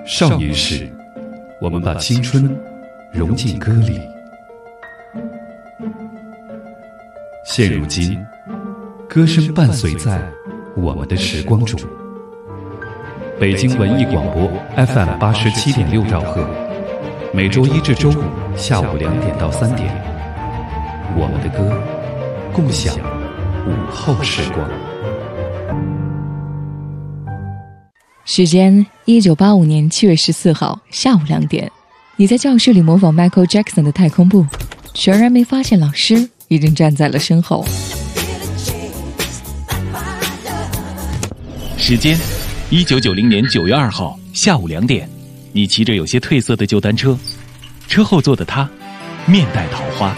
少年时，我们把青春融进歌里。现如今，歌声伴随在我们的时光中。北京文艺广播 FM 87.6兆赫，每周一至周五下午2点到3点，我们的歌，共享午后时光。 时间1985年7月14号下午2点，你在教室里模仿 Michael Jackson 的太空步，全然没发现老师已经站在了身后。 时间1990年9月2号下午2点，你骑着有些褪色的旧单车，车后座的他面带桃花。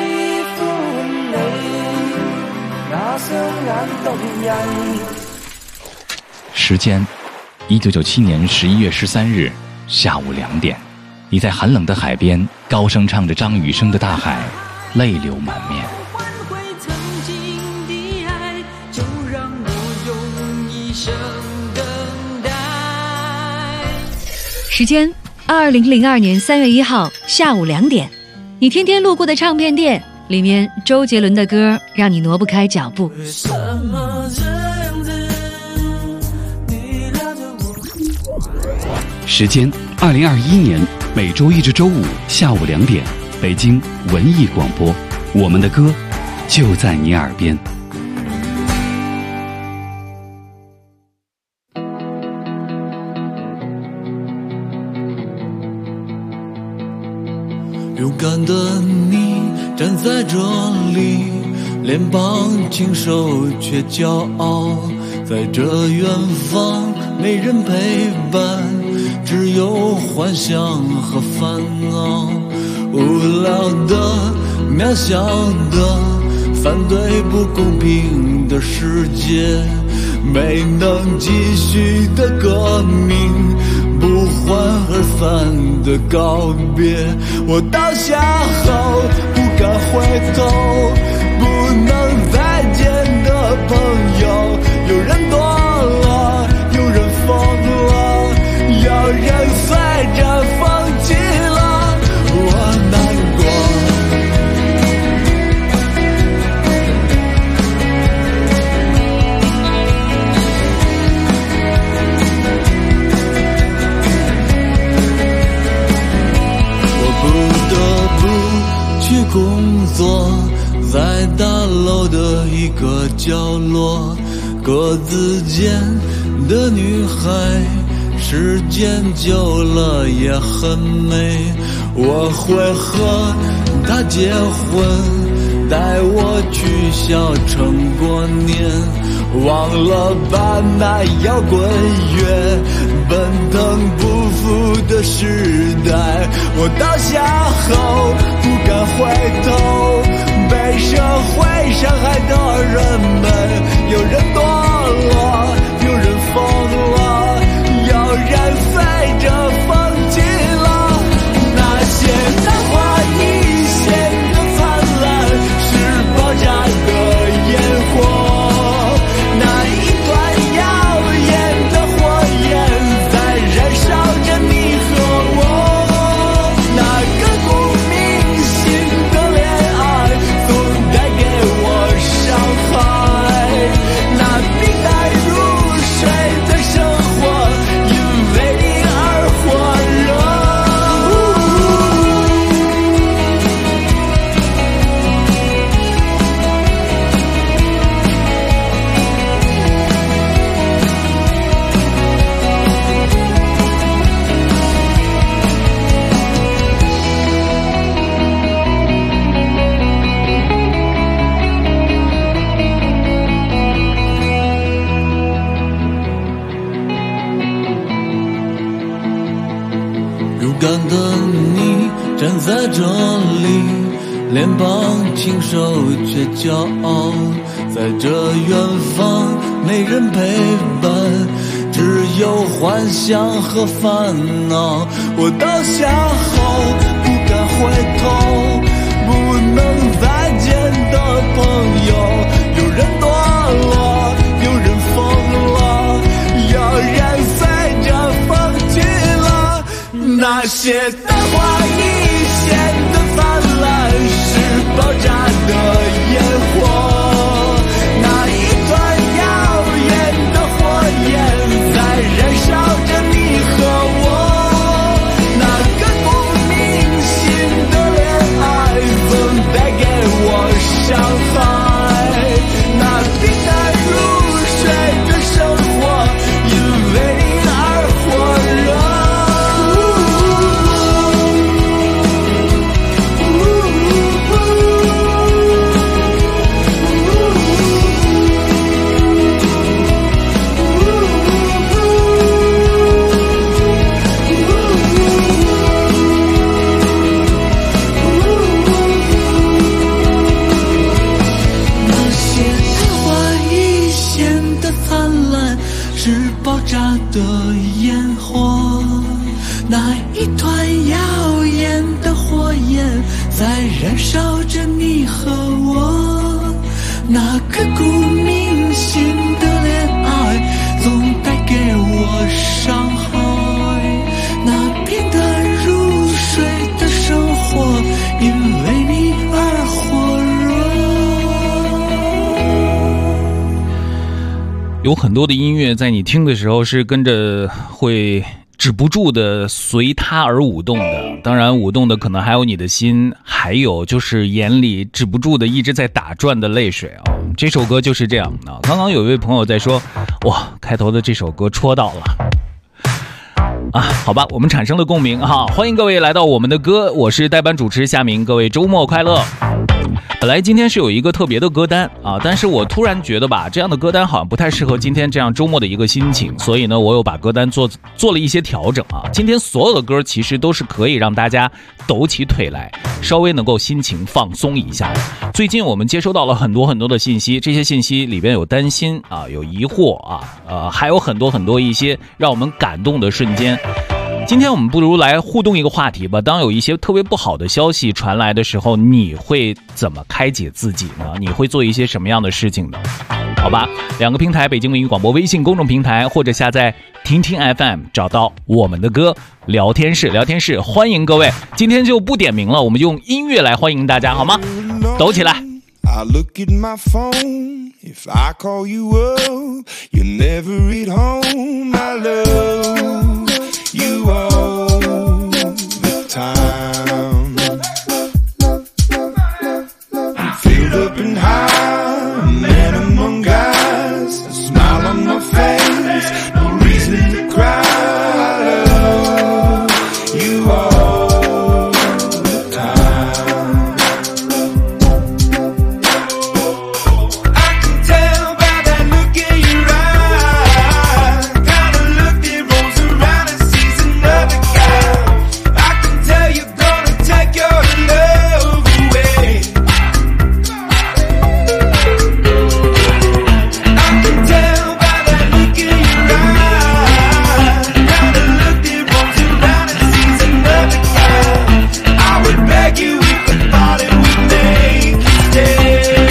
时间1997年11月13日下午2点，你在寒冷的海边高声唱着张雨生的《大海》，泪流满面。 时间2002年3月1号下午2点，你天天路过的唱片店，里面周杰伦的歌让你挪不开脚步。 时间2021年每周一至周五下午2点，北京文艺广播，我们的歌就在你耳边。 勇敢的你站在这里，脸庞清瘦却骄傲，在这远方没人陪伴，只有幻想和烦恼。无聊的渺小的反对不公平的世界，没能继续的革命，不欢而散的告别。我倒下后不敢回头，不能再见的朋友，有人多了，有人疯了，有人随着风起了，我难过。去工作，在大楼的一个角落，格子间的女孩，时间久了也很美。我会和她结婚，带我去小城过年，忘了吧那摇滚乐，奔腾不复的时代。我倒下后不敢回头，被社会伤害的人们，有人多了，有人疯了，有人随着风起了。那些昙花一现的灿烂，是爆炸的烟火，那一团耀眼的火焰在燃烧着你和我。那个不明心的恋爱总带给我伤害，那平淡如水的生活因为你而火热。勇敢的你站在这里，脸庞清瘦却骄傲，在这远方没人陪伴，只有幻想和烦恼。我倒下后不敢回头，不能再见的朋友，有人多了，有人疯了，有人随着风起了。 那些昙花一现的灿烂，是爆炸的烟火，那一团耀眼的火焰在燃烧着你和我，那个不铭心的恋爱总带给我伤害，那平淡如水的生活因为你而火热。的烟火，那一团耀眼的火焰在燃烧着你和我，那刻骨铭心的恋爱总带给我伤害，那平淡如水的生活因为你而火热。 有很多的音乐在你听的时候是跟着会止不住的随它而舞动的，当然舞动的可能还有你的心，还有就是眼里止不住的一直在打转的泪水啊。这首歌就是这样啊。刚刚有一位朋友在说，哇，开头的这首歌戳到了啊，好吧，我们产生了共鸣哈。欢迎各位来到我们的歌，我是代班主持夏明，各位周末快乐。本来今天是有一个特别的歌单啊，但是我突然觉得吧，这样的歌单好像不太适合今天这样周末的一个心情，所以呢，我又把歌单做了一些调整啊。今天所有的歌其实都是可以让大家抖起腿来，稍微能够心情放松一下。最近我们接收到了很多的信息，这些信息里边有担心啊，有疑惑啊，还有很多一些让我们感动的瞬间。今天我们不如来互动一个话题吧，当有一些特别不好的消息传来的时候，你会怎么开解自己呢？你会做一些什么样的事情呢？好吧，两个平台，北京文艺广播微信公众平台或者下载听听 FM 找到我们的歌聊天室，欢迎各位。今天就不点名了，我们用音乐来欢迎大家好吗？抖起来。 I look at my phone, if I call you up, you never read home, my love, you all the time. I'm filled up and high, man among guys, a smile on my face, no reason to cry, I love you all the time. I can tell by that look in your eye, kind of look that rolls around and sees another guy. I can tell you're gonna take your love away. I can tell by that look in your eye, kind of look that rolls around and sees another guy. I would beg you if I thought it would make you stay.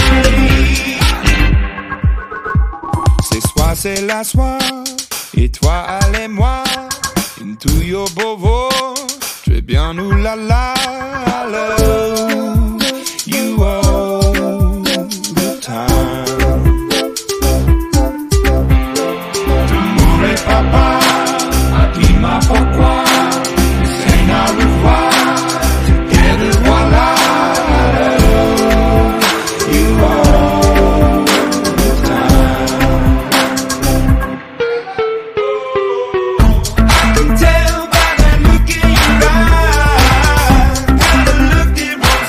C'est soit c'est la soie, et toi allez moi, into your bobo, très bien nous la la, I love you all the time. L'amour est papa, dis-moi pourquoi, c'est au revoir, together voilà, I love you all the time. I can tell by that look in your eye, kind of look that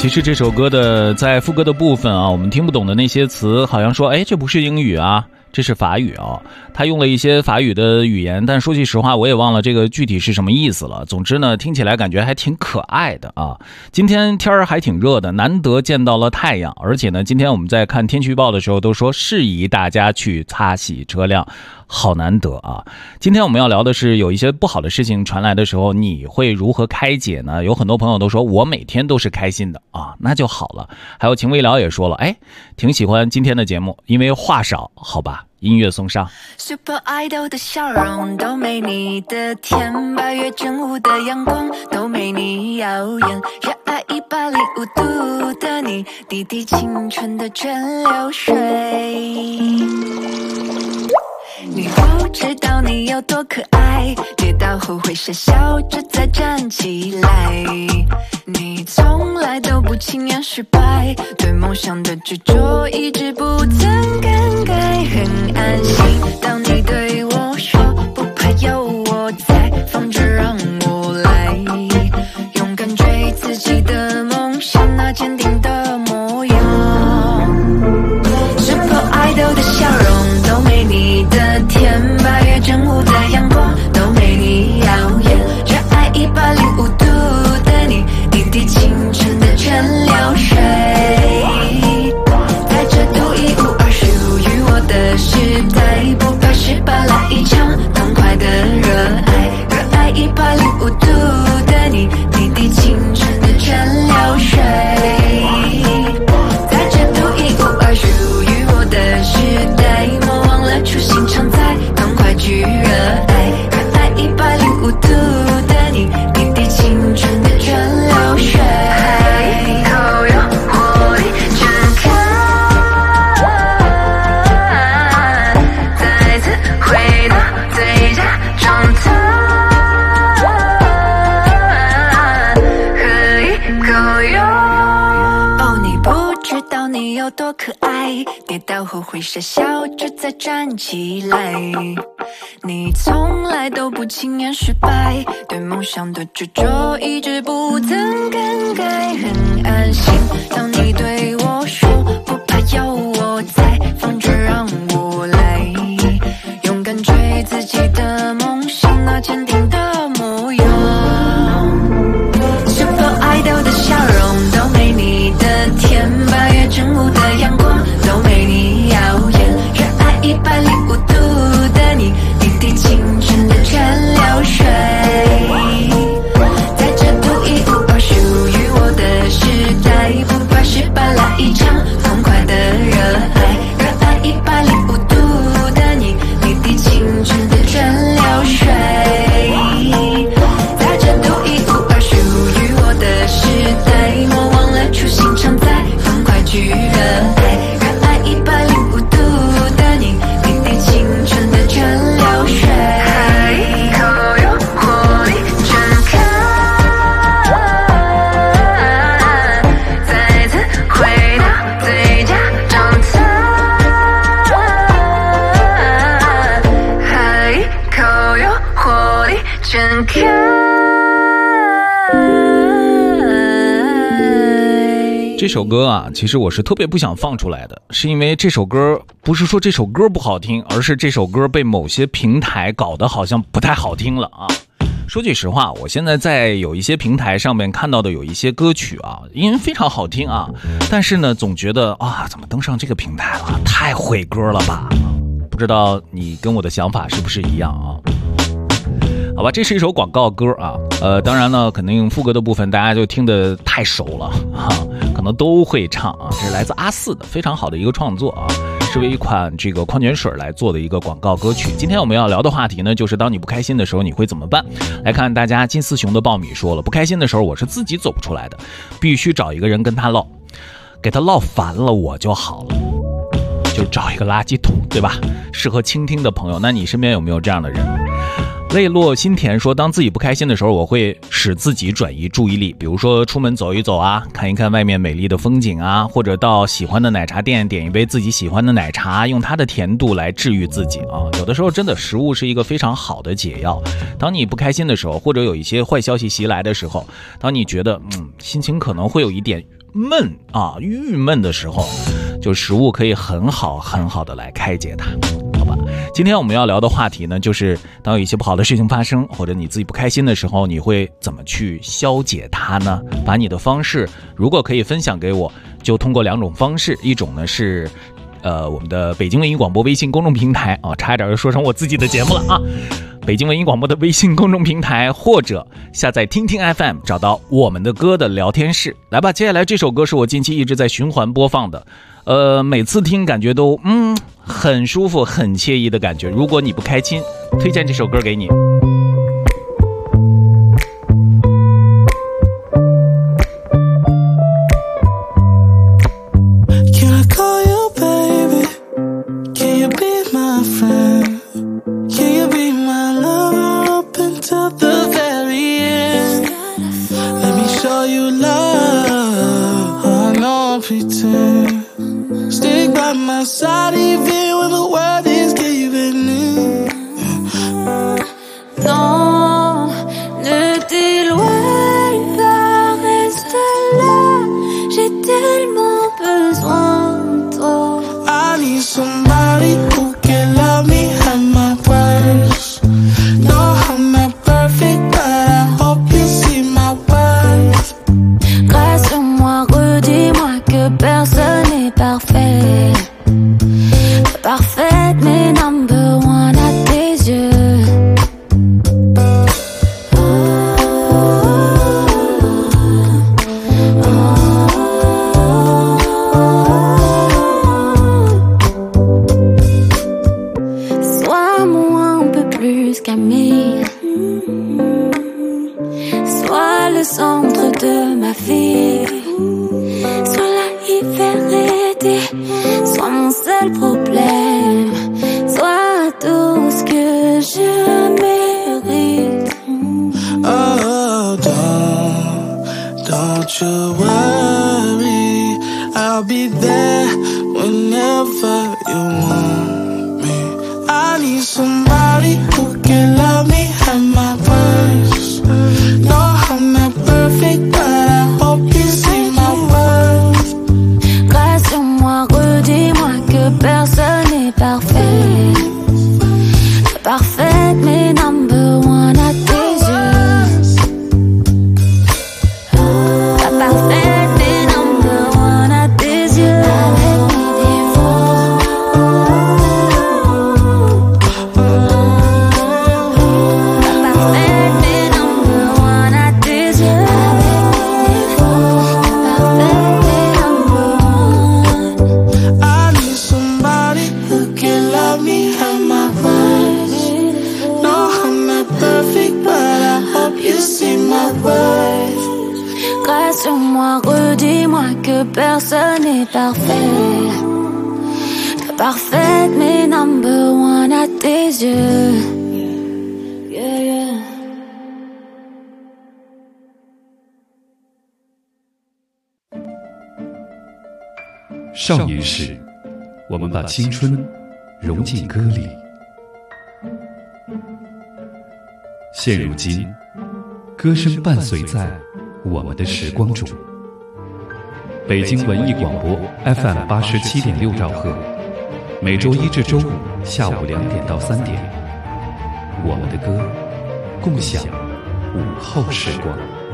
其实这首歌的在副歌的部分啊，我们听不懂的那些词，好像说，哎，这不是英语啊，这是法语啊。他用了一些法语的语言，但说句实话，我也忘了这个具体是什么意思了。总之呢，听起来感觉还挺可爱的啊。今天天儿还挺热的，难得见到了太阳，而且呢，今天我们在看天气预报的时候都说适宜大家去擦洗车辆。好难得啊！今天我们要聊的是有一些不好的事情传来的时候，你会如何开解呢？有很多朋友都说我每天都是开心的啊，那就好了。还有秦未了也说了，哎，挺喜欢今天的节目，因为话少，好吧？音乐送上。 Super Idol 的笑容都没你的甜，8月正午的阳光都没你耀眼，热爱105度的你，滴滴青春的蒸馏水。你不知道你有多可爱，跌倒后会傻笑着再站起来。你从来都不轻言失败，对梦想的执着一直不曾更改，很安心。当你对我说不怕有我在，放着让我来，勇敢追自己的梦想，那坚定的模样。Super Idol 的笑容都没你的甜，8月正午的阳光都没你耀眼，热爱105度的你，滴滴青春的蒸馏水，在这独一无二属于我的时代，不怕失败，来一场痛快的热爱，热爱105度的你，滴滴青春的蒸馏水，在这独一无二属于我的时代，莫忘了初心常在，痛快去热爱，热爱105度的你，滴滴青春的蒸馏水，都有活力全开，再次回到最佳状态，喝一口哟。哦，你不知道你有多可爱，跌倒后会傻笑着再站起来。你从来都不轻言失败，对梦想的执着一直不曾更改，很安心。当你对我说不怕有我在，放着让我来，勇敢追自己的梦想，那坚定的模样。Super Idol 的笑容都没你的甜，8月正午的阳光都没你耀眼，热爱105度的你，滴滴青春的蒸馏水，在这独一无二属于我的时代，不怕失败，来一场痛快的热爱，热爱105度的你，滴滴青春的蒸馏水，在这独一无二属于我的时代，莫忘了初心常在，痛快去热爱，热爱105度的你，滴滴青春的蒸馏水，喝一口有活力全开，再次回到最佳状态，喝一口有活力全开。 这首歌啊，其实我是特别不想放出来的，是因为这首歌不是说这首歌不好听，而是这首歌被某些平台搞得好像不太好听了啊。说句实话，我现在在有一些平台上面看到的有一些歌曲啊，因为非常好听啊，但是呢，总觉得啊，怎么登上这个平台了？太毁歌了吧？不知道你跟我的想法是不是一样啊？好吧，这是一首广告歌啊，当然呢，肯定副歌的部分大家就听得太熟了哈，可能都会唱啊。这是来自阿四的非常好的一个创作啊，是为一款这个矿泉水来做的一个广告歌曲。今天我们要聊的话题呢，就是当你不开心的时候，你会怎么办？来看大家金丝熊的爆米说了，不开心的时候我是自己走不出来的，必须找一个人跟他唠，给他唠烦了我就好了。就找一个垃圾桶，对吧？适合倾听的朋友，那你身边有没有这样的人？泪落心田说，当自己不开心的时候，我会使自己转移注意力，比如说出门走一走啊，看一看外面美丽的风景啊，或者到喜欢的奶茶店点一杯自己喜欢的奶茶，用它的甜度来治愈自己啊。有的时候真的食物是一个非常好的解药。当你不开心的时候，或者有一些坏消息袭来的时候，当你觉得心情可能会有一点闷啊、郁闷的时候，就食物可以很好的来开解它。好吧，今天我们要聊的话题呢，就是当有一些不好的事情发生，或者你自己不开心的时候，你会怎么去消解它呢？把你的方式如果可以分享给我，就通过2种方式，一种呢是我们的北京文艺广播微信公众平台啊，差一点就说成我自己的节目了啊。北京文艺广播的微信公众平台，或者下载听听 FM， 找到我们的歌的聊天室。来吧，接下来这首歌是我近期一直在循环播放的，每次听感觉都很舒服、很惬意的感觉。如果你不开心，推荐这首歌给你。 Stick by my side even when the world is giving in. Non, ne t'éloigne pas, reste là. J'ai tellement besoin de toi. I need somebody who can love me at my worst. No, I'm not perfect, but I hope you see my worth. Rassure-moi, redis-moi que personne n'est parfait. Parfaite, mais number one à tes yeux. Sois-moi un peu plus qu'ami. Sois le centre de ma vie. Sois la vérité. Sois mon seul problème. Sois tout ce que je mérite. Oh, don't you worry. I'll be there whenever you want me. I need somebody who can love me at my worst. No, I'm not perfect, but I hope you see my worth. Rassure-moi, redis-moi que personne n'est parfait. Parfaite, mais number one à tes yeux. Pas parfaite, mais number one à tes yeux. Avec mes défauts. Pas parfaite, mais number one à tes yeux. Avec mes défauts. Pas parfaite, mais number one. I need somebody who can love me at my worst. No, I'm not perfect, but I hope you see my worth. Rassure-moi, redis-moi que personne n'est parfait. Pas parfaite, mais number one à tes yeux. Yeah, yeah. 少年时，我们把青春融进歌里。现如今，歌声伴随在我们的时光中。北京文艺广播 FM 87.6兆赫，每周一至周五下午2点到3点，我们的歌，共享午后时光。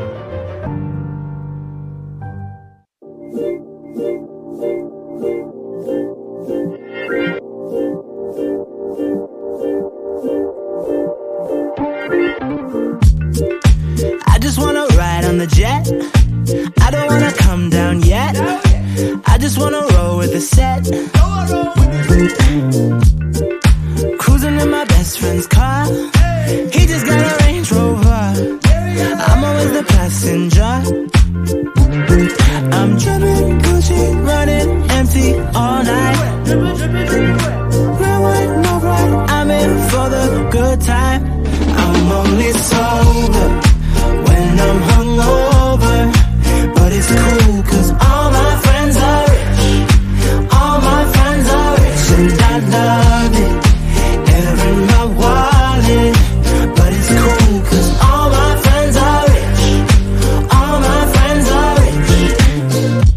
I just wanna ride on the jet. I don't wanna come down yet. I just wanna roll with the set. Cruising in my best friend's car. He just got a Range Rover. I'm always the passenger. I'm dripping Gucci, running empty all night. Red, white, no right. I'm in for the good time. I'm only sober when I'm hungover, but it's cool 'cause all my friends are rich. All my friends are rich and I love it. They're in my wallet, but it's cool 'cause all my friends are rich. All my friends are rich.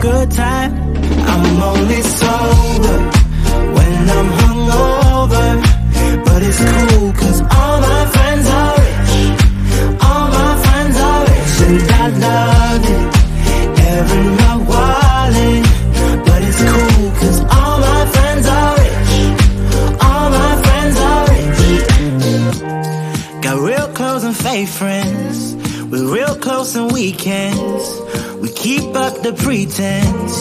good time. I'm only sober when I'm hungover, but it's cool 'cause all my friends are rich. All my friends are rich and I love it. Every night wildin', but it's cool 'cause all my friends are rich. All my friends are rich. Got real close and fake friends. We're real close on weekends. We keep up the pretense.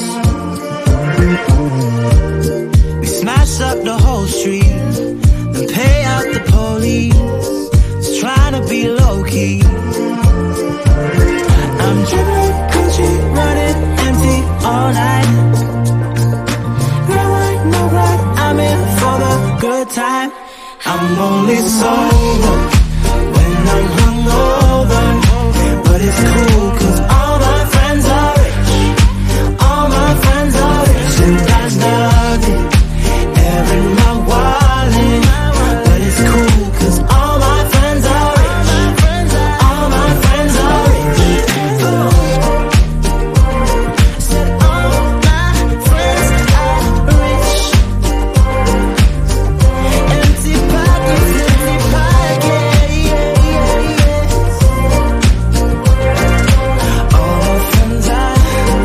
We smash up the whole street, then pay out the police. Just trying to be low key. I'm dribbling country, running empty all night. Red white, no black, I'm in for the good time. I'm only sober when I'm hungover, but it's cool 'cause all my friends are rich. All my friends are rich and I love it. Every night wildin', but it's cool 'cause all my friends are rich. All my friends are rich. Said all my friends are rich. Empty pockets, empty pockets. All my friends are,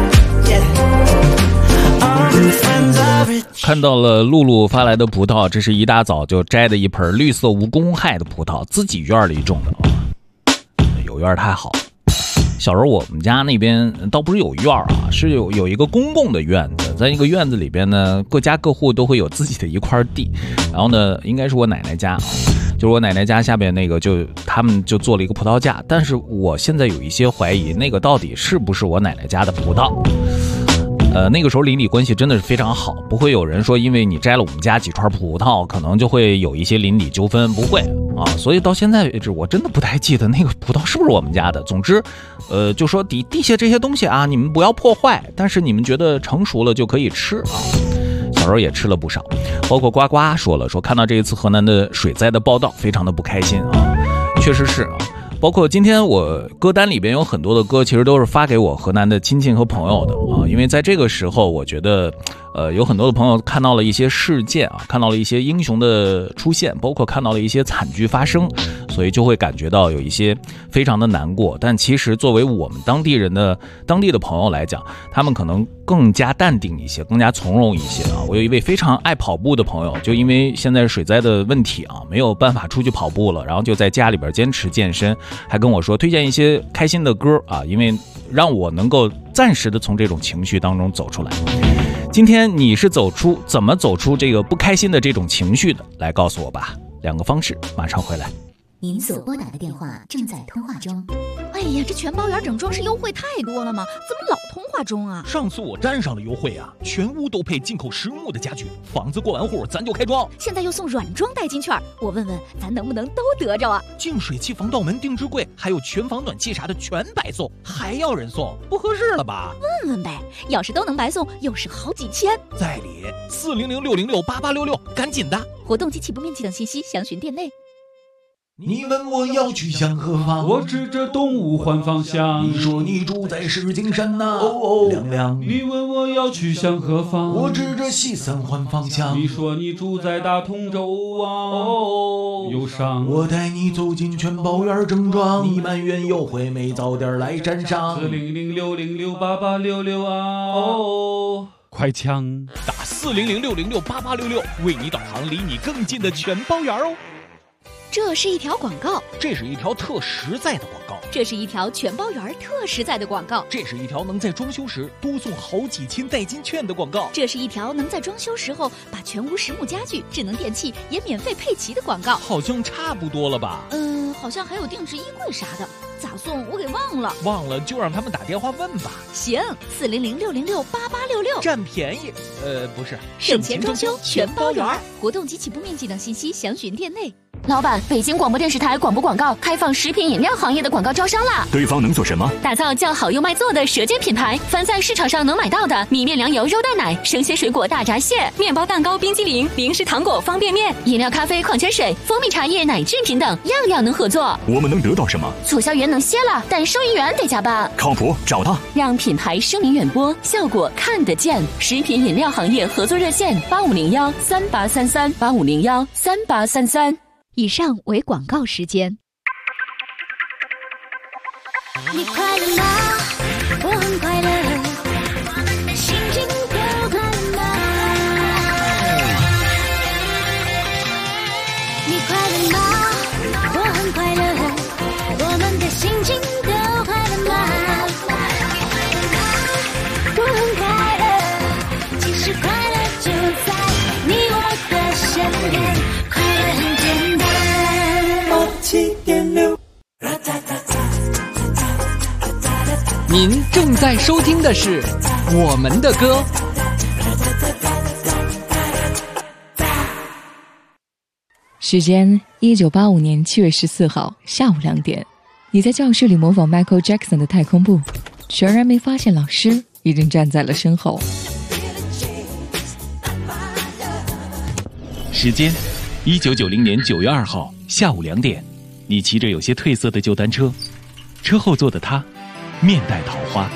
yeah. All my friends are rich. 看到了露露发来的葡萄，这是一大早就摘的一盆绿色无公害的葡萄，自己院里种的啊，有院太好了。小时候我们家那边倒不是有院啊，是有一个公共的院子，在那个院子里边呢，各家各户都会有自己的一块地，然后呢，应该是我奶奶家，就是我奶奶家下边那个他们就做了一个葡萄架，但是我现在有一些怀疑，那个到底是不是我奶奶家的葡萄？那个时候邻里关系真的是非常好，不会有人说因为你摘了我们家几串葡萄，可能就会有一些邻里纠纷，不会啊。所以到现在为止，我真的不太记得那个葡萄是不是我们家的。总之，就说地下这些东西啊，你们不要破坏，但是你们觉得成熟了就可以吃啊。小时候也吃了不少，包括呱呱说看到这一次河南的水灾的报道，非常的不开心啊，确实是啊。包括今天我歌单里边有很多的歌，其实都是发给我河南的亲戚和朋友的啊，因为在这个时候，我觉得，有很多的朋友看到了一些事件啊，看到了一些英雄的出现，包括看到了一些惨剧发生，所以就会感觉到有一些非常的难过。但其实作为我们当地的朋友来讲，他们可能更加淡定一些，更加从容一些啊。我有一位非常爱跑步的朋友，就因为现在水灾的问题啊，没有办法出去跑步了，然后就在家里边坚持健身，还跟我说推荐一些开心的歌啊，因为让我能够暂时的从这种情绪当中走出来。今天你是怎么走出这个不开心的这种情绪的？来告诉我吧，两个方式，马上回来。 您所拨打的电话正在通话中。 哎呀，这全包圆整装饰优惠太多了吗？怎么老通话中啊？ 上次我沾上了优惠啊，全屋都配进口实木的家具，房子过完户咱就开装。 现在又送软装代金券，我问问咱能不能都得着啊？ 净水器、防盗门、定制柜，还有全房暖气啥的全白送，还要人送，不合适了吧？ 问问呗，要是都能白送，又省好几千。 在理400-606-8866，赶紧的！ 活动及起步面积等信息详询店内。 你问我要去向何方， 我指着东吴换方向。 你说你住在石景山呐，亮亮。 你问我要去向何方， 我指着西三环方向。 你说你住在大同州啊，忧伤。 我带你走进全包园正装，你埋怨优惠没早点来沾上。 400-606-8866啊，快抢！ 打400-606-8866，为你导航离你更近的全包园哦。 这是一条广告， 这是一条特实在的广告， 这是一条全包圆特实在的广告， 这是一条能在装修时多送好几千代金券的广告， 这是一条能在装修时候把全屋实木家具、智能电器也免费配齐的广告。 好像差不多了吧？ 好像还有定制衣柜啥的，咋送我给忘了。 忘了就让他们打电话问吧。 行，400-606-8866， 占便宜。不是， 省钱装修全包圆，活动及起步面积等信息详询店内。 老板，北京广播电视台广播广告开放食品饮料行业的广告招商啦！ 对方能做什么？ 打造叫好又卖座的舌尖品牌，凡在市场上能买到的米面粮油肉蛋奶、生鲜水果大闸蟹、面包蛋糕、冰激凌、零食糖果、方便面、饮料咖啡、矿泉水、蜂蜜茶叶、奶制品等，样样能合作。 我们能得到什么？ 促销员能歇了，但收银员得加班。 靠谱，找他， 让品牌声名远播，效果看得见。食品饮料行业合作热线8501383385013833。 以上为广告时间。 你快乐吗？我很快乐，心情都快乐吗？你快乐吗？我很快乐，我们的心情都快乐吗？我很快乐，其实快乐就在你我的身边，快乐很简单。7.6 您正在收听的是我们的歌。 时间1985年7月14号下午2点，你在教室里模仿 Michael Jackson 的太空步，全然没发现老师已经站在了身后。 时间1990年9月2号下午2点，你骑着有些褪色的旧单车，车后座的他面带桃花。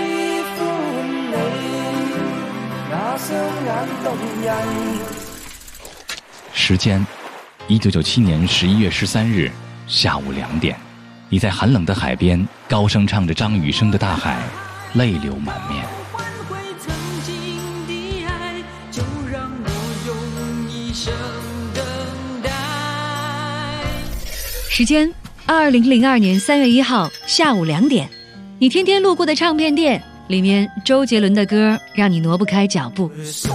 时间1997年11月13日下午2点，你在寒冷的海边高声唱着张雨生的《大海》，泪流满面。 时间2002年3月1号下午2点，你天天路过的唱片店，里面周杰伦的歌让你挪不开脚步。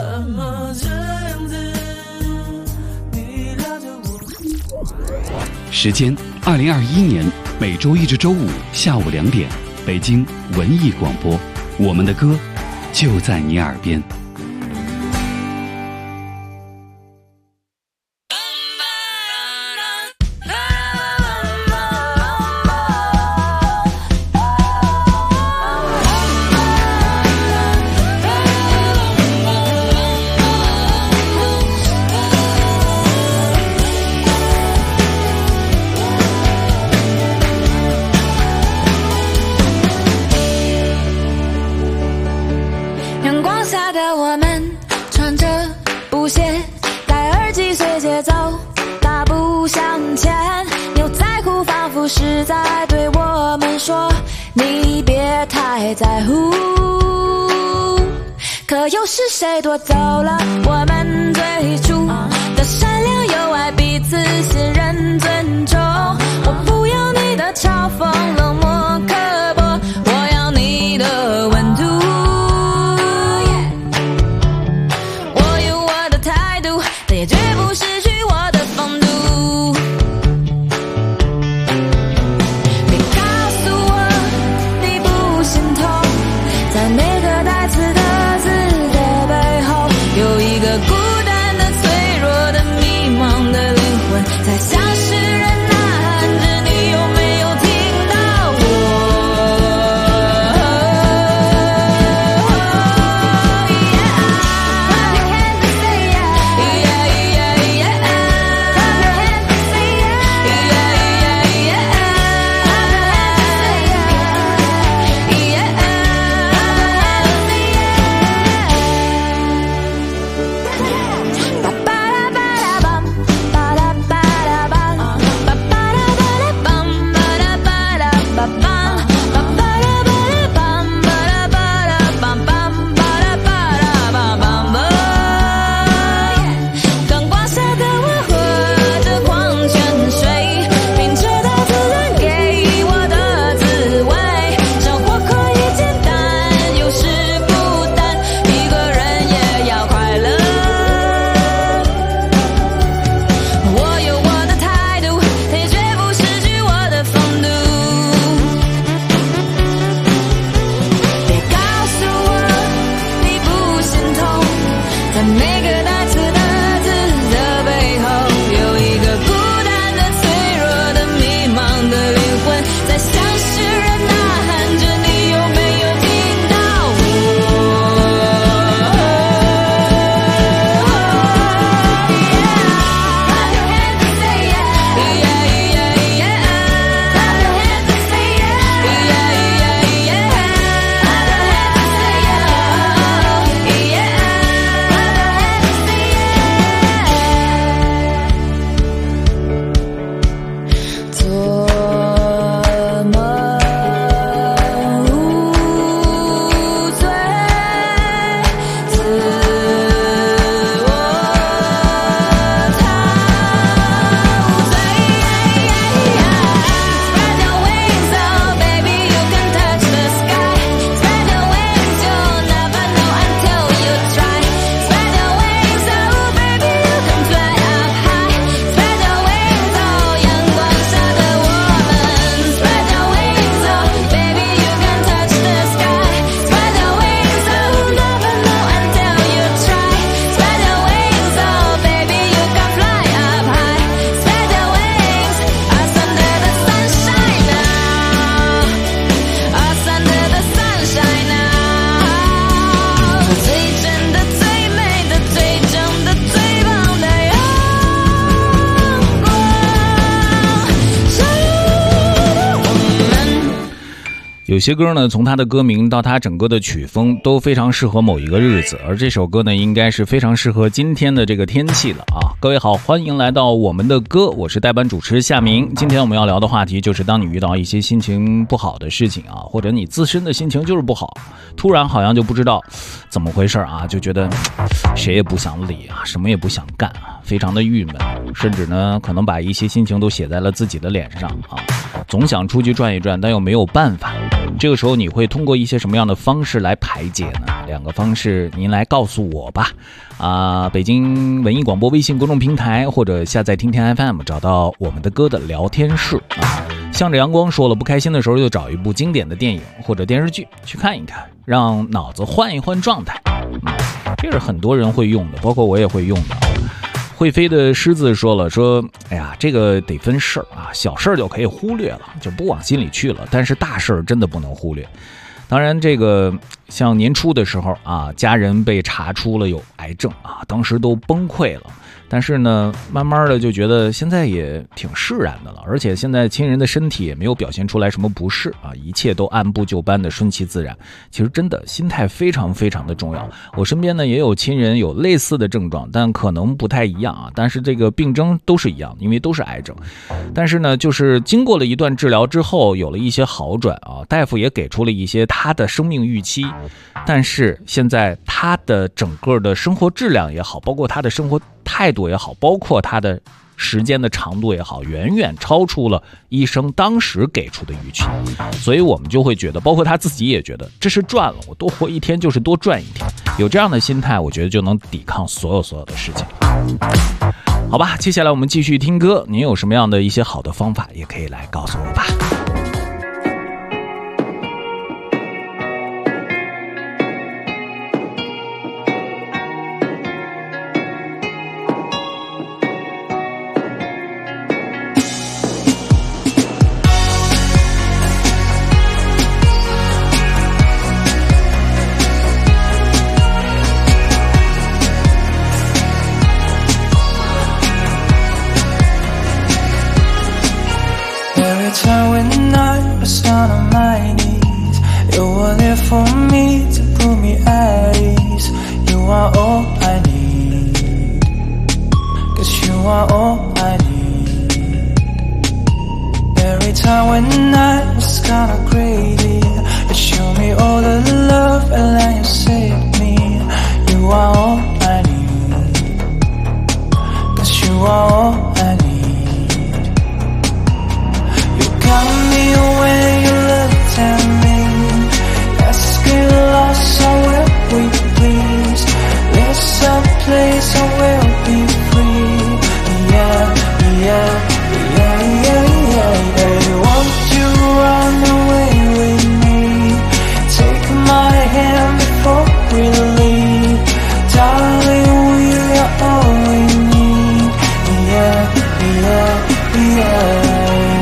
时间2021年每周一至周五下午2点，北京文艺广播，我们的歌就在你耳边。 阳光下的我们穿着布鞋，戴耳机随节奏大步向前，牛仔裤仿佛是在对我们说你别太在乎，可又是谁夺走了我们最初的善良友爱，彼此信任尊重。我不要你的嘲讽冷漠刻薄，我要你的温度，但也绝不失去我的风度。别告诉我你不心痛，在每个带刺的字的背后，有一个孤单的、脆弱的、迷茫的灵魂，在向世人呐喊着，你有没有听到？ 有些歌呢，从它的歌名到它整个的曲风都非常适合某一个日子，而这首歌呢，应该是非常适合今天的这个天气了啊！各位好，欢迎来到我们的歌，我是代班主持夏明。今天我们要聊的话题就是，当你遇到一些心情不好的事情啊，或者你自身的心情就是不好，突然好像就不知道怎么回事啊，就觉得谁也不想理啊，什么也不想干啊，非常的郁闷，甚至呢，可能把一些心情都写在了自己的脸上啊，总想出去转一转，但又没有办法。这个时候你会通过一些什么样的方式来排解呢？两个方式您来告诉我吧。北京文艺广播微信公众平台或者下载听天 FM 找到我们的歌的聊天室啊。向着阳光说了，不开心的时候就找一部经典的电影或者电视剧去看一看，让脑子换一换状态。这是很多人会用的，包括我也会用的。会飞的狮子说了，说哎呀，这个得分事儿啊，小事儿就可以忽略了，就不往心里去了，但是大事儿真的不能忽略。当然这个像年初的时候啊，家人被查出了有癌症啊，当时都崩溃了，但是呢慢慢的就觉得现在也挺释然的了，而且现在亲人的身体也没有表现出来什么不适啊，一切都按部就班的顺其自然。其实真的心态非常非常的重要。我身边呢也有亲人有类似的症状，但可能不太一样啊，但是这个病症都是一样，因为都是癌症。但是呢就是经过了一段治疗之后有了一些好转啊，大夫也给出了一些他的生命预期，但是现在他的整个的生活质量也好，包括他的生活态度也好，包括他的时间的长度也好，远远超出了医生当时给出的预期。所以我们就会觉得，包括他自己也觉得这是赚了，我多活一天就是多赚一天。有这样的心态，我觉得就能抵抗所有的事情。好吧，接下来我们继续听歌，您有什么样的一些好的方法也可以来告诉我吧。 Time when I was down on my knees, you were there for me to put me at ease. You are all I need, 'cause you are all I need. Every time when I was kinda crazy, you showed me all the love and then you saved me. You are all I need, 'cause you are all I need. Got me when you looked at me. Let's get lost somewhere we please. There's some place where we'll be free. Yeah, yeah, yeah, yeah, yeah, yeah. Won't you run away with me? Take my hand before we leave. Darling, we are all we need. Yeah, yeah, yeah.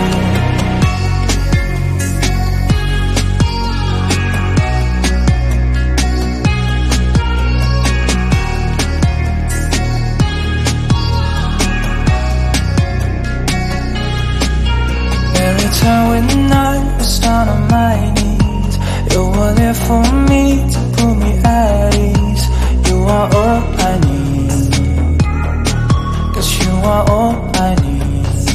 When I was down on my knees, you were there for me to put me at ease. You are all I need, 'cause you are all I need.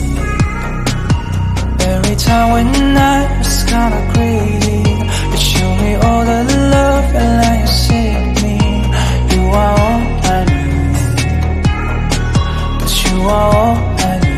Every time when I was kinda crazy, you showed me all the love and then you saved me. You are all I need, 'cause you are all I need.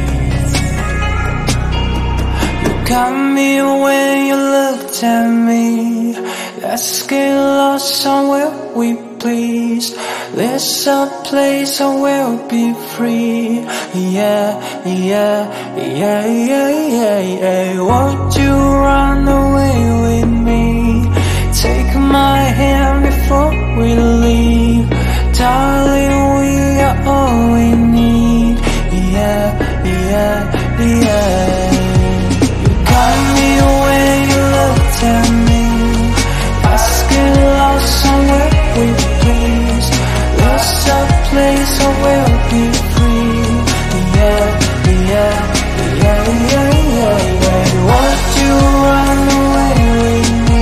Got me when you looked at me. Let's get lost somewhere we please. There's a place where we'll be free. Yeah, yeah, yeah, yeah, yeah, yeah. Won't you run away with me? Take my hand before we leave. Darling, we are all we need. Yeah, yeah, yeah. Got me when you looked at me. Let's get lost somewhere we please. There's a place where we'll be free. Yeah, yeah, yeah, yeah, yeah, yeah. Won't you run away with me?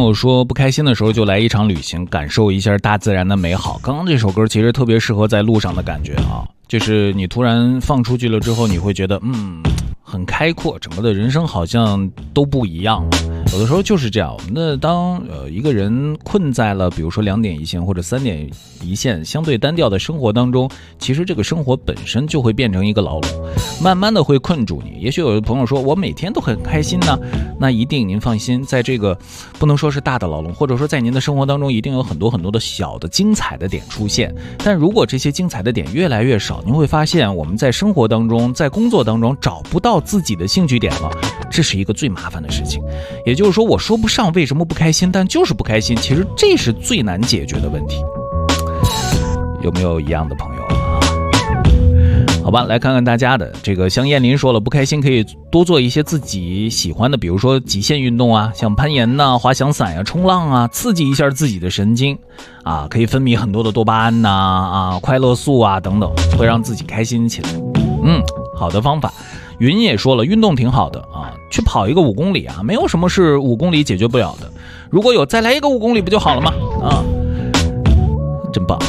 友说不开心的时候就来一场旅行，感受一下大自然的美好。刚刚这首歌其实特别适合在路上的感觉啊，就是你突然放出去了之后，你会觉得很开阔，整个的人生好像都不一样了。有的时候就是这样，我们的当一个人困在了比如说2点一线或者3点一线相对单调的生活当中，其实这个生活本身就会变成一个牢笼，慢慢的会困住你。也许有的朋友说我每天都很开心呢，那一定您放心，在这个不能说是大的牢笼，或者说在您的生活当中一定有很多很多的小的精彩的点出现。但如果这些精彩的点越来越少，您会发现我们在生活当中在工作当中找不到自己的兴趣点了，这是一个最麻烦的事情。也就是说我说不上为什么不开心，但就是不开心，其实这是最难解决的问题。有没有一样的朋友啊？好吧，来看看大家的这个，像燕林说了，不开心可以多做一些自己喜欢的，比如说极限运动啊，像攀岩呐、滑翔伞呀、冲浪啊，刺激一下自己的神经啊，可以分泌很多的多巴胺呐、快乐素啊等等，会让自己开心起来。好的方法。云也说了，运动挺好的啊，去跑一个5公里啊，没有什么是5公里解决不了的，如果有再来一个5公里不就好了吗？啊，真棒。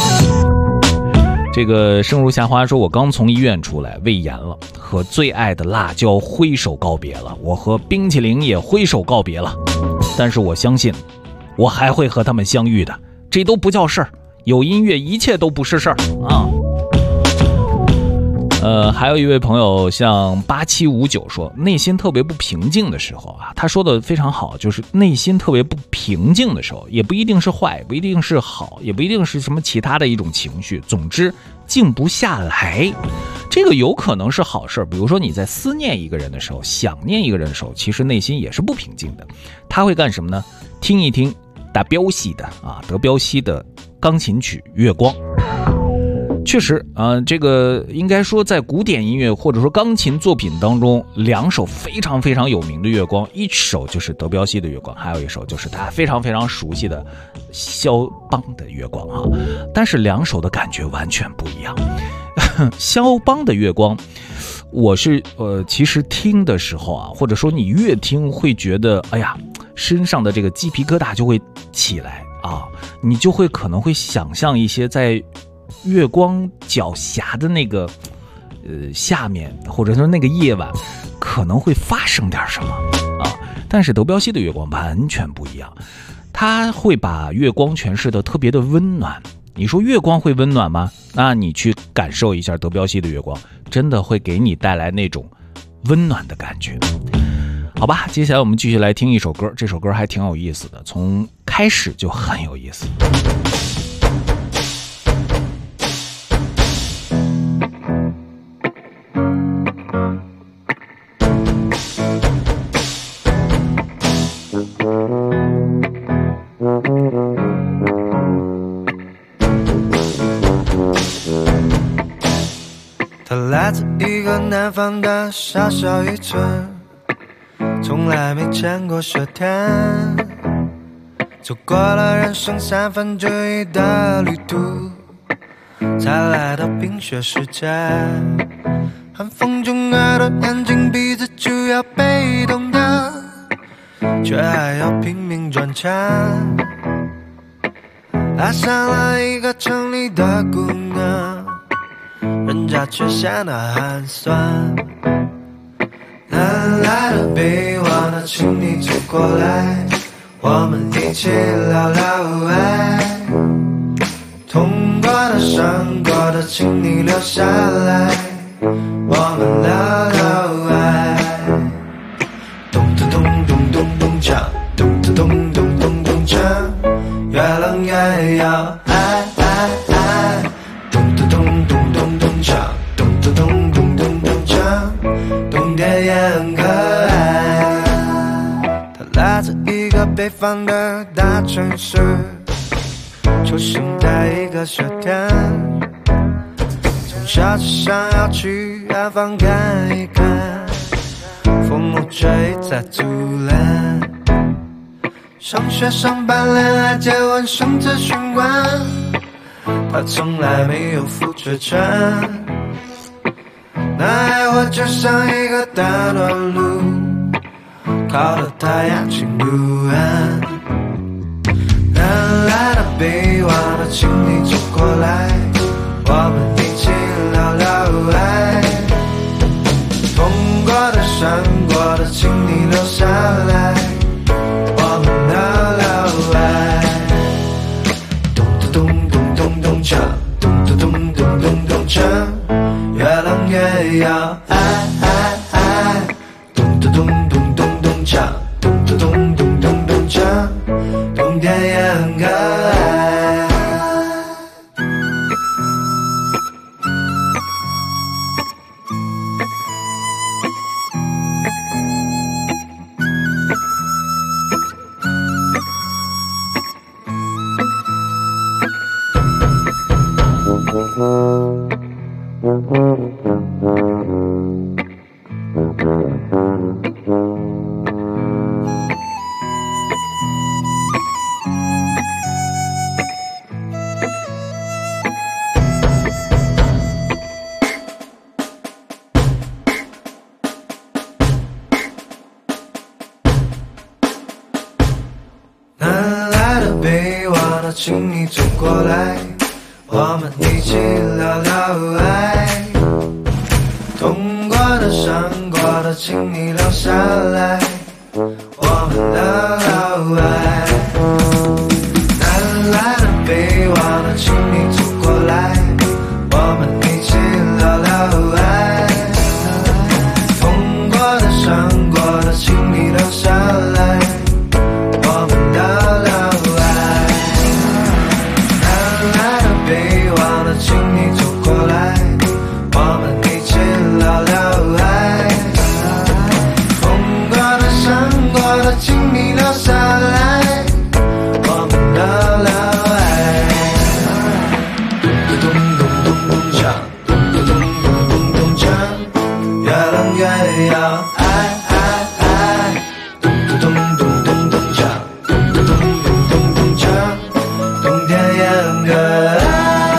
这个生如夏花说，我刚从医院出来，胃炎了，和最爱的辣椒挥手告别了，我和冰淇淋也挥手告别了，但是我相信我还会和他们相遇的，这都不叫事儿，有音乐一切都不是事儿啊。还有一位朋友像8759说，内心特别不平静的时候啊，他说的非常好，就是内心特别不平静的时候，也不一定是坏，不一定是好，也不一定是什么其他的一种情绪，总之静不下来，这个有可能是好事。比如说你在思念一个人的时候，想念一个人的时候，其实内心也是不平静的。他会干什么呢？听一听德彪西的钢琴曲《月光》。确实这个应该说在古典音乐或者说钢琴作品当中，2首非常非常有名的月光，一首就是德彪西的月光，还有一首就是大家非常非常熟悉的肖邦的月光啊。但是2首的感觉完全不一样。肖邦的月光，我是其实听的时候啊，或者说你越听会觉得哎呀，身上的这个鸡皮疙瘩就会起来啊，你就会可能会想象一些在月光皎霞的那个下面，或者说那个夜晚可能会发生点什么啊。但是德彪西的月光完全不一样，他会把月光诠释的特别的温暖。你说月光会温暖吗？那你去感受一下德彪西的月光，真的会给你带来那种温暖的感觉。好吧，接下来我们继续来听一首歌，这首歌还挺有意思的，从开始就很有意思。 他来自一个南方的小小渔村，从来没见过雪天，走过了人生1/3的旅途，才来到冰雪世界。寒风中耳朵眼睛鼻子就要被冻的，却还要拼命赚钱，爱上了一个城里的姑娘，人家却显得寒酸。南来的北往的，请你走过来，我们一起聊聊爱。痛过的伤过的，请你留下来，我们聊聊爱。咚咚咚咚咚咚锵，咚咚咚咚咚咚锵，越冷越要爱爱爱。咚咚咚咚咚咚锵，咚咚咚咚咚咚锵，冬天也很可爱。他来自一个北方的大城市，出生在一个雪天，从小就想要去远方看一看，父母却一再阻拦。上学上班恋爱结婚生子循环，他从来没有付出权，那爱我就像一个大暖炉，烤得他阳晴不安。 来的臂弯的，请你走过来，我们一起聊聊爱。痛过的、伤过的，请你留下来，我们聊聊爱。咚咚咚咚咚锵，咚咚咚咚咚咚锵，越浪越要爱爱爱。咚咚咚咚咚咚锵，咚咚咚咚咚咚锵，冬天也很可爱。南来的北往的，请你走过来，我们一起聊聊爱。痛过的、伤过的，请你留下来，我们聊聊爱。南来的北往的，请你走过来，我们一起聊聊爱。痛过的、伤过的，请你留下来，我们聊聊爱。南来的北往的，请你走过来，我们一起聊聊爱。痛过的、伤过的，请你留下来，我们聊聊爱。咚咚咚咚咚锵，咚咚咚咚咚锵，越浪越要爱爱爱。咚咚咚咚咚咚锵，咚咚咚咚咚锵，冬天也很可爱。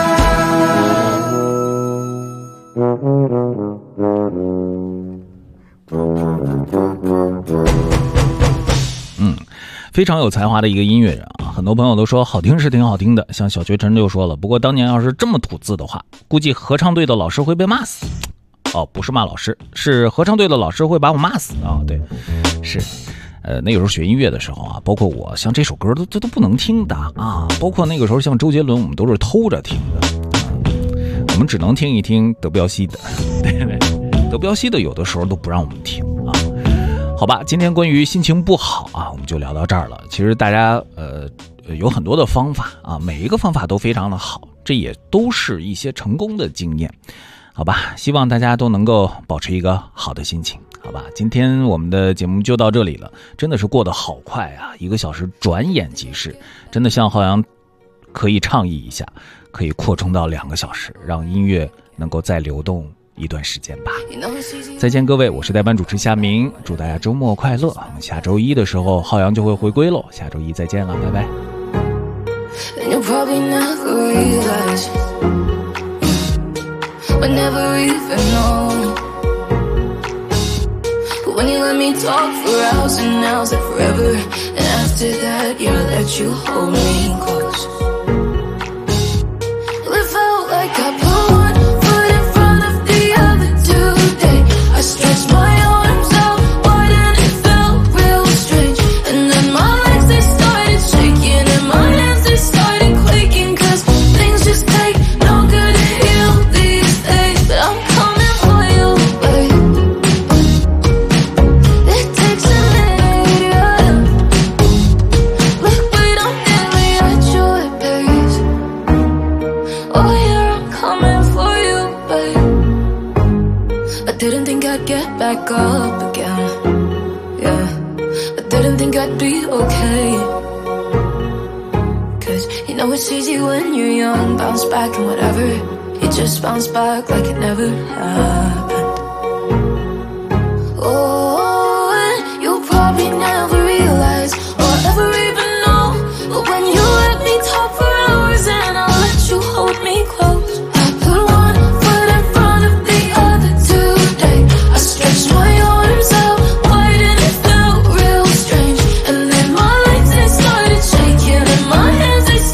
非常有才华的一个音乐人啊，很多朋友都说好听是挺好听的，像小学陈就说了，不过当年要是这么吐字的话，估计合唱队的老师会被骂死。哦，不是骂老师，是合唱队的老师会把我骂死啊！对，是，那个时候学音乐的时候啊，包括我，像这首歌都不能听的啊，包括那个时候像周杰伦，我们都是偷着听的，我们只能听一听德彪西的，对，德彪西的有的时候都不让我们听啊。好吧，今天关于心情不好啊，我们就聊到这儿了。其实大家有很多的方法啊，每一个方法都非常的好，这也都是一些成功的经验。好吧，希望大家都能够保持一个好的心情。好吧，今天我们的节目就到这里了，真的是过得好快啊，1个小时转眼即逝，真的像浩洋可以倡议一下，可以扩充到2个小时，让音乐能够再流动一段时间吧。再见各位，我是代班主持夏明，祝大家周末快乐。我们下周一的时候浩洋就会回归喽，下周一再见了，拜拜。 When you let me talk for hours and hours like forever, and after that, yeah, I let you hold me close. Well, it felt like I put one foot in front of the other today. I stretched my arms out wide and it felt real strange. And then my legs, they started shaking and my hands, they started quaking, 'cause things just take longer to heal these days. But I'm coming for you, babe. Get back up again, yeah. I didn't think I'd be okay, 'cause you know it's easy when you're young, bounce back and whatever. You just bounce back like it never happened. Oh, and you'll probably never realize or ever even know, but when you let me talk for hours and I'll let you hold me close, I put one foot in front of the other today. I stretched my arms out wide and it felt real strange. And then my legs, they started shaking and my hands, they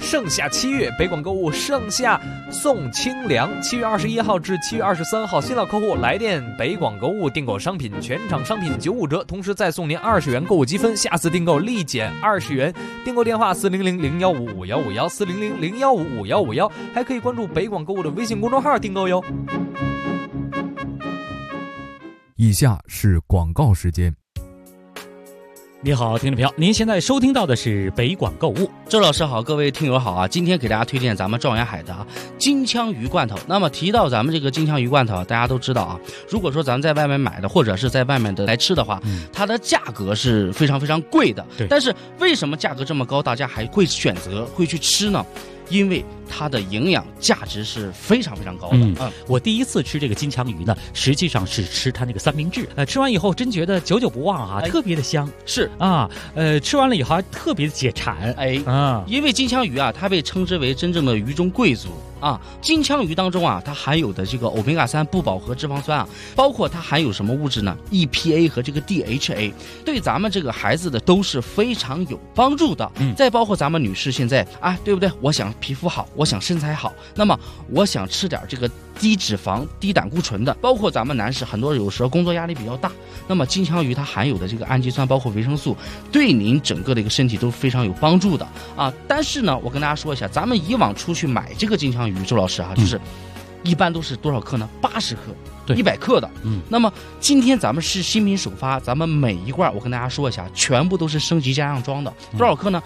盛夏7月，北广购物盛夏送清凉。7月21号至7月23号，新老客户来电北广购物订购商品，全场商品95折，同时再送您20元购物积分，下次订购立减20元。订购电话400-015-5151，400-015-5151，还可以关注北广购物的微信公众号订购哟。 以下是广告时间。 你好，听众朋友，您现在收听到的是北广购物。 周老师好，各位听友好啊！今天给大家推荐咱们状元海的金枪鱼罐头。那么提到咱们这个金枪鱼罐头，大家都知道啊，如果说咱们在外面买的，或者是在外面的来吃的话，它的价格是非常非常贵的。但是为什么价格这么高，大家还会选择会去吃呢？因为它的营养价值是非常非常高的。 我第一次吃这个金枪鱼呢，实际上是吃它那个三明治。吃完以后真觉得久久不忘啊，特别的香。 是啊，吃完了以后还特别的解馋。 因为金枪鱼啊，它被称之为真正的鱼中贵族啊。金枪鱼当中啊，它含有的这个欧米伽3不饱和脂肪酸啊，包括它含有什么物质呢 ？EPA 和这个 DHA， 对咱们这个孩子的都是非常有帮助的。再包括咱们女士现在啊，对不对？我想皮肤好，我想身材好，那么我想吃点这个低脂肪、低胆固醇的。包括咱们男士，很多有时候工作压力比较大，那么金枪鱼它含有的这个氨基酸，包括维生素，对您整个的一个身体都非常有帮助的啊。但是呢，我跟大家说一下，咱们以往出去买这个金枪鱼，周老师啊，就是一般都是多少克呢？80克。100克的，那么今天咱们是新品首发，咱们每一罐，我跟大家说一下，全部都是升级加上装的，多少克呢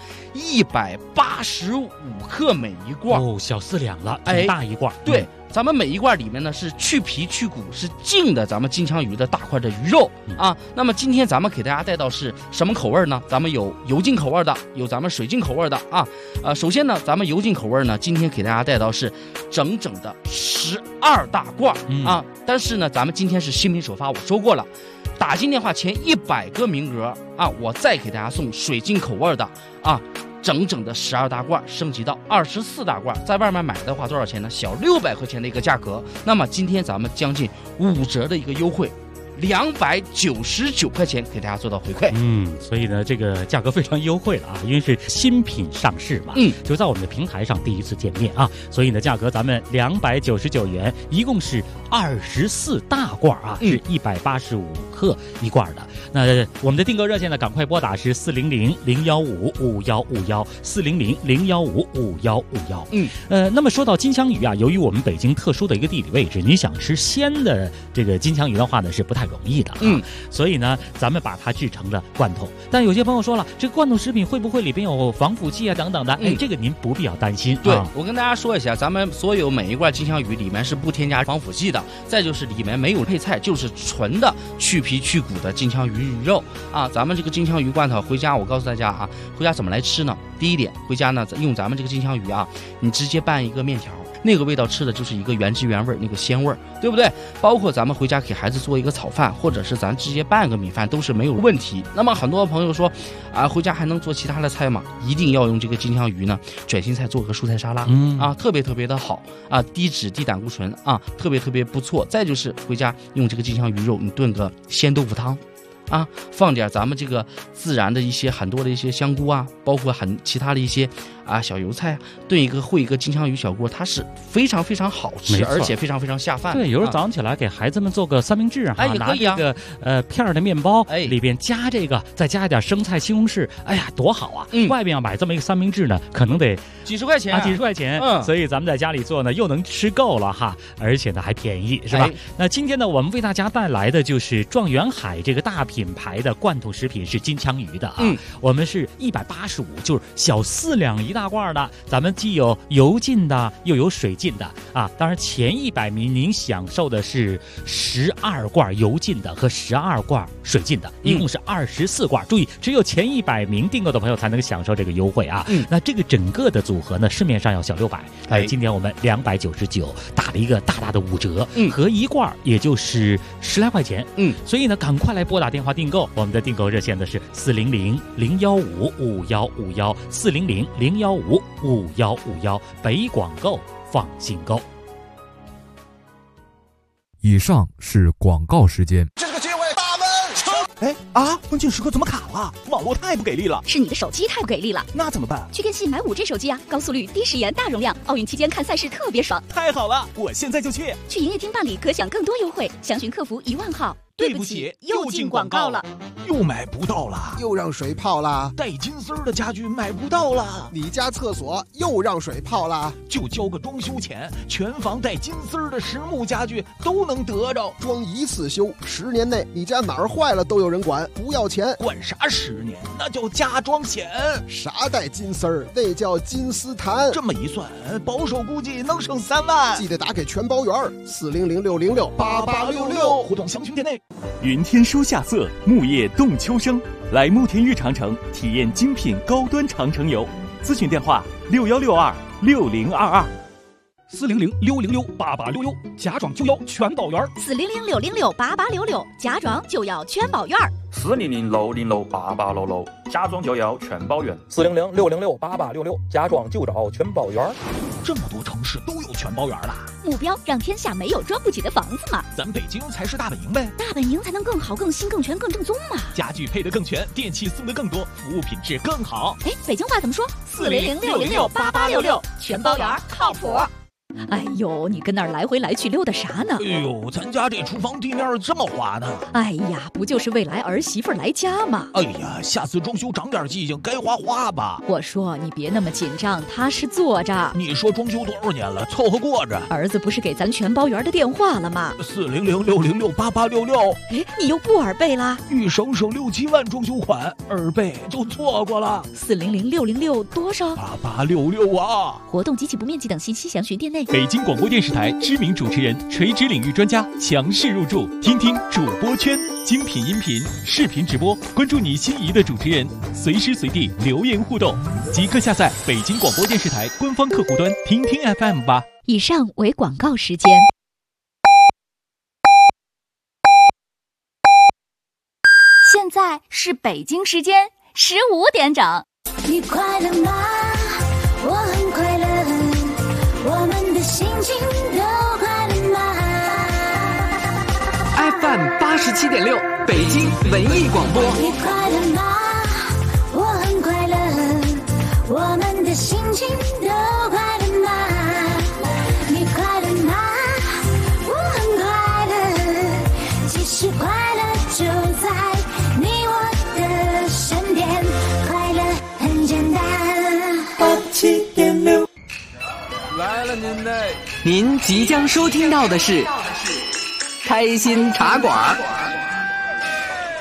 ？185克每一罐， 小4两了，挺大一罐。 对，咱们每一罐里面呢是去皮去骨，是净的咱们金枪鱼的大块的鱼肉啊。那么今天咱们给大家带到是什么口味呢？咱们有油浸口味的，有咱们水浸口味的啊。首先呢，咱们油浸口味呢，今天给大家带到是整整的12大罐啊。但是呢，咱们今天是新品首发，我说过了，打进电话前100个名额啊，我再给大家送水晶口味的啊，整整的12大罐，升级到24大罐，在外面买的话多少钱呢？小600块钱的一个价格。那么今天咱们将近5折的一个优惠。299块钱给大家做到回馈， 所以呢，这个价格非常优惠了啊，因为是新品上市嘛，就在我们的平台上第一次见面啊，所以呢，价格咱们299元，一共是24大罐啊，是185克一罐的。那我们的订购热线呢，赶快拨打是400-015-5151，400-015-5151。那么说到金枪鱼啊，由于我们北京特殊的一个地理位置，你想吃鲜的这个金枪鱼的话呢，是不太容易的所以呢，咱们把它制成了罐头。但有些朋友说了，这个罐头食品会不会里边有防腐剂啊等等的？这个您不必要担心。 对，我跟大家说一下，咱们所有每一罐金枪鱼里面是不添加防腐剂的，再就是里面没有配菜，就是纯的去皮去骨的金枪鱼肉啊。咱们这个金枪鱼罐头回家，我告诉大家啊，回家怎么来吃呢？第一点，回家呢用咱们这个金枪鱼啊，你直接拌一个面条。那个味道吃的就是一个原汁原味，那个鲜味，对不对？包括咱们回家给孩子做一个炒饭，或者是咱直接拌个米饭都是没有问题。那么很多朋友说啊，回家还能做其他的菜吗？一定要用这个金枪鱼呢，卷心菜做个蔬菜沙拉，啊，特别特别的好啊，低脂低胆固醇啊，特别特别不错。再就是回家用这个金枪鱼肉，你炖个鲜豆腐汤。啊，放点咱们这个自然的一些很多的一些香菇啊，包括其他的一些啊小油菜，炖一个烩一个金枪鱼小锅，它是非常非常好吃，而且非常非常下饭。 对，有时候早上起来给孩子们做个三明治啊，拿这个片的面包，里边加这个，再加一点生菜、西红柿，哎呀，多好啊！外边要买这么一个三明治呢，可能得几十块钱啊，几十块钱。所以咱们在家里做呢，又能吃够了哈，而且呢还便宜，是吧？那今天呢，我们为大家带来的就是状元海这个大品牌的罐头食品是金枪鱼的啊，我们是185，就是小4两一大罐的，咱们既有油浸的又有水浸的啊。当然前100名您享受的是12罐油浸的和12罐水浸的，一共是24罐。注意，只有前100名订购的朋友才能享受这个优惠啊。那这个整个的组合呢，市面上要小600，今天我们299打了一个大大的5折，合一罐也就是10来块钱。所以呢，赶快来拨打电话订购。我们的订购热线的是400-015-5151，400-015-5151，北广购，放心购。 以上是广告时间。 这个机会，大门哎啊！关键时刻怎么卡了？网络太不给力了。 是你的手机太不给力了。 那怎么办？ 去电信买5G 手机啊，高速率、低时延、大容量，奥运期间看赛事特别爽。 太好了，我现在就去。 去营业厅办理可享更多优惠，详询客服10000号。 对不起，又进广告了，又买不到了， 又让水泡了， 带金丝的家具买不到了， 你家厕所又让水泡了， 就交个装修钱，全房带金丝的实木家具都能得着， 装一次修，10年内你家哪儿坏了都有人管，不要钱。 管啥10年？那叫加装险。 啥带金丝儿？那叫金丝檀。 这么一算，保守估计能省3万。 记得打给全包圆，400-606-8866， 互动详询店内。 云天书夏色，木叶动秋声。来慕田峪长城体验精品高端长城游，咨询电话61626022。 400-606-8866，家装就要全包圆。 400-606-8866，家装就要全包圆。 400-606-8866，家装就要全包圆。 400-606-8866，家装就找全包圆。 这么多城市都有全包圆了， 目标让天下没有装不起的房子嘛。 咱北京才是大本营呗， 大本营才能更好、更新、更全、更正宗嘛。 家具配得更全，电器送得更多，服务品质更好。 哎，北京话怎么说？400-606-8866，全包圆靠谱。哎呦，你跟那儿来回来去溜达啥呢？ 哎呦，咱家这厨房地面这么滑呢。 哎呀，不就是未来儿媳妇来家吗？ 哎呀，下次装修长点记性，该花吧。 我说你别那么紧张，踏实坐着。 你说装修多少年了，凑合过着。 儿子不是给咱全包圆的电话了吗 ？400-606-8866。 哎，你又不耳背啦？ 欲省6-7万装修款，耳背就错过了。 400-606多少 ？8866啊！ 活动及其不面积等信息详询店内。 北京广播电视台知名主持人、垂直领域专家强势入驻，听听主播圈，精品音频、视频直播，关注你心仪的主持人，随时随地留言互动，即刻下载北京广播电视台官方客户端听听 FM 吧。 以上为广告时间。 现在是北京时间15点整。 你快乐吗？我很快乐。我们的心情都快乐吗 ？FM 87.6，北京文艺广播。 你快乐吗？我很快乐。我们的心情都快乐吗？你快乐吗？我很快乐。其实快乐就在你我的身边，快乐很简单。87.6。 来了您即将收听到的是开心茶馆。